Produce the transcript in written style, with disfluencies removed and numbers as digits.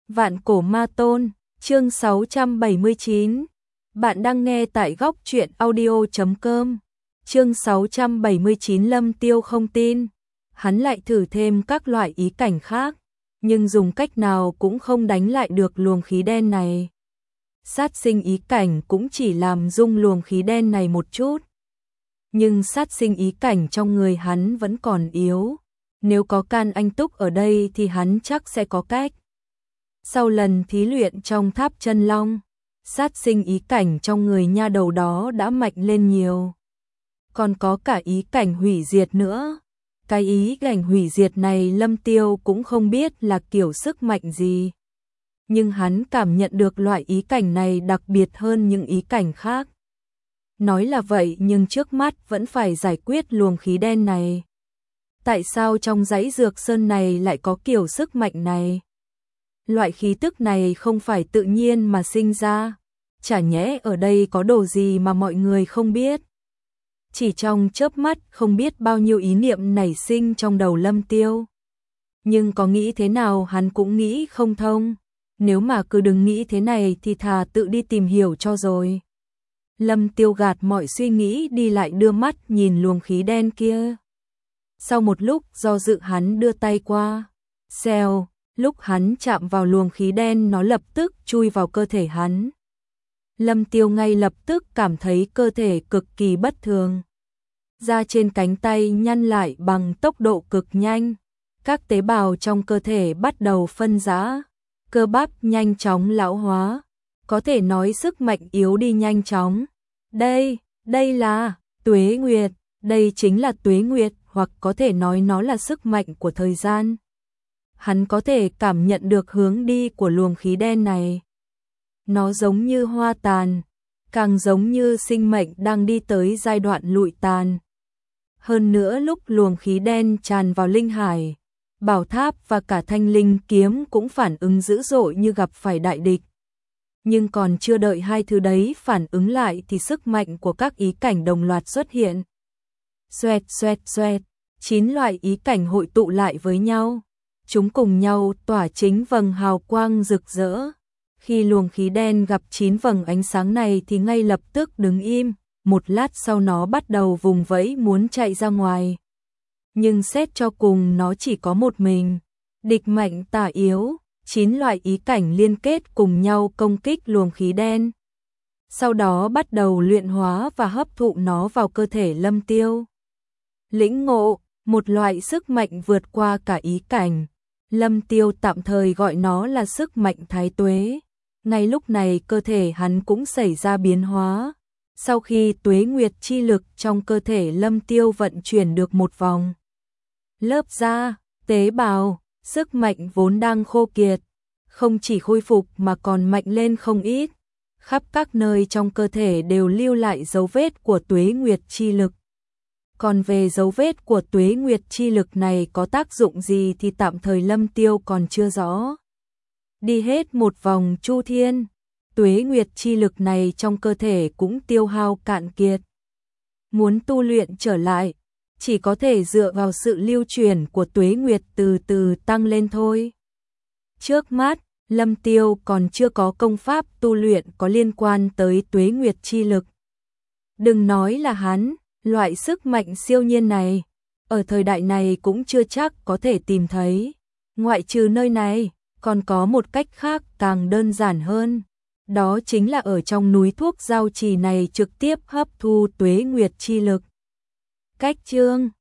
Vạn cổ ma tôn, chương 679. Bạn đang nghe tại góc truyện audio.com. Chương 679 Lâm Tiêu không tin. Hắn lại thử thêm các loại ý cảnh khác, nhưng dùng cách nào cũng không đánh lại được luồng khí đen này. Sát sinh ý cảnh cũng chỉ làm rung luồng khí đen này một chút. Nhưng sát sinh ý cảnh trong người hắn vẫn còn yếu. Nếu có Can Anh Túc ở đây thì hắn chắc sẽ có cách. Sau lần thí luyện trong tháp chân long, sát sinh ý cảnh trong người nha đầu đó đã mạnh lên nhiều. Còn có cả ý cảnh hủy diệt nữa. Cái ý cảnh hủy diệt này Lâm Tiêu cũng không biết là kiểu sức mạnh gì. Nhưng hắn cảm nhận được loại ý cảnh này đặc biệt hơn những ý cảnh khác. Nói là vậy nhưng trước mắt vẫn phải giải quyết luồng khí đen này. Tại sao trong dãy dược sơn này lại có kiểu sức mạnh này? Loại khí tức này không phải tự nhiên mà sinh ra. Chả nhẽ ở đây có đồ gì mà mọi người không biết? Chỉ trong chớp mắt không biết bao nhiêu ý niệm nảy sinh trong đầu Lâm Tiêu. Nhưng có nghĩ thế nào hắn cũng nghĩ không thông. Nếu mà cứ đừng nghĩ thế này thì thà tự đi tìm hiểu cho rồi. Lâm Tiêu gạt mọi suy nghĩ đi lại đưa mắt nhìn luồng khí đen kia. Sau một lúc do dự hắn đưa tay qua. Xèo, lúc hắn chạm vào luồng khí đen nó lập tức chui vào cơ thể hắn. Lâm Tiêu ngay lập tức cảm thấy cơ thể cực kỳ bất thường. Da trên cánh tay nhăn lại bằng tốc độ cực nhanh. Các tế bào trong cơ thể bắt đầu phân rã. Cơ bắp nhanh chóng lão hóa. Có thể nói sức mạnh yếu đi nhanh chóng. Đây là tuế nguyệt. Đây chính là tuế nguyệt, hoặc có thể nói nó là sức mạnh của thời gian. Hắn có thể cảm nhận được hướng đi của luồng khí đen này. Nó giống như hoa tàn, càng giống như sinh mệnh đang đi tới giai đoạn lụi tàn. Hơn nữa lúc luồng khí đen tràn vào linh hải, bảo tháp và cả thanh linh kiếm cũng phản ứng dữ dội như gặp phải đại địch. Nhưng còn chưa đợi hai thứ đấy phản ứng lại thì sức mạnh của các ý cảnh đồng loạt xuất hiện. Xoẹt xoẹt xoẹt, 9 loại ý cảnh hội tụ lại với nhau. Chúng cùng nhau tỏa chính vầng hào quang rực rỡ. Khi luồng khí đen gặp 9 vầng ánh sáng này thì ngay lập tức đứng im, một lát sau nó bắt đầu vùng vẫy muốn chạy ra ngoài. Nhưng xét cho cùng nó chỉ có một mình. Địch mạnh tả yếu, 9 loại ý cảnh liên kết cùng nhau công kích luồng khí đen. Sau đó bắt đầu luyện hóa và hấp thụ nó vào cơ thể Lâm Tiêu. Lĩnh ngộ, một loại sức mạnh vượt qua cả ý cảnh. Lâm Tiêu tạm thời gọi nó là sức mạnh thái tuế. Ngay lúc này cơ thể hắn cũng xảy ra biến hóa. Sau khi tuế nguyệt chi lực trong cơ thể Lâm Tiêu vận chuyển được một vòng. Lớp da, tế bào, sức mạnh vốn đang khô kiệt. Không chỉ khôi phục mà còn mạnh lên không ít. Khắp các nơi trong cơ thể đều lưu lại dấu vết của tuế nguyệt chi lực. Còn về dấu vết của tuế nguyệt chi lực này có tác dụng gì thì tạm thời Lâm Tiêu còn chưa rõ. Đi hết một vòng chu thiên, tuế nguyệt chi lực này trong cơ thể cũng tiêu hao cạn kiệt. Muốn tu luyện trở lại, chỉ có thể dựa vào sự lưu truyền của tuế nguyệt từ từ tăng lên thôi. Trước mắt, Lâm Tiêu còn chưa có công pháp tu luyện có liên quan tới tuế nguyệt chi lực. Đừng nói là hắn, loại sức mạnh siêu nhiên này, ở thời đại này cũng chưa chắc có thể tìm thấy. Ngoại trừ nơi này, còn có một cách khác càng đơn giản hơn. Đó chính là ở trong núi thuốc giao trì này trực tiếp hấp thu tuế nguyệt chi lực. Cách chương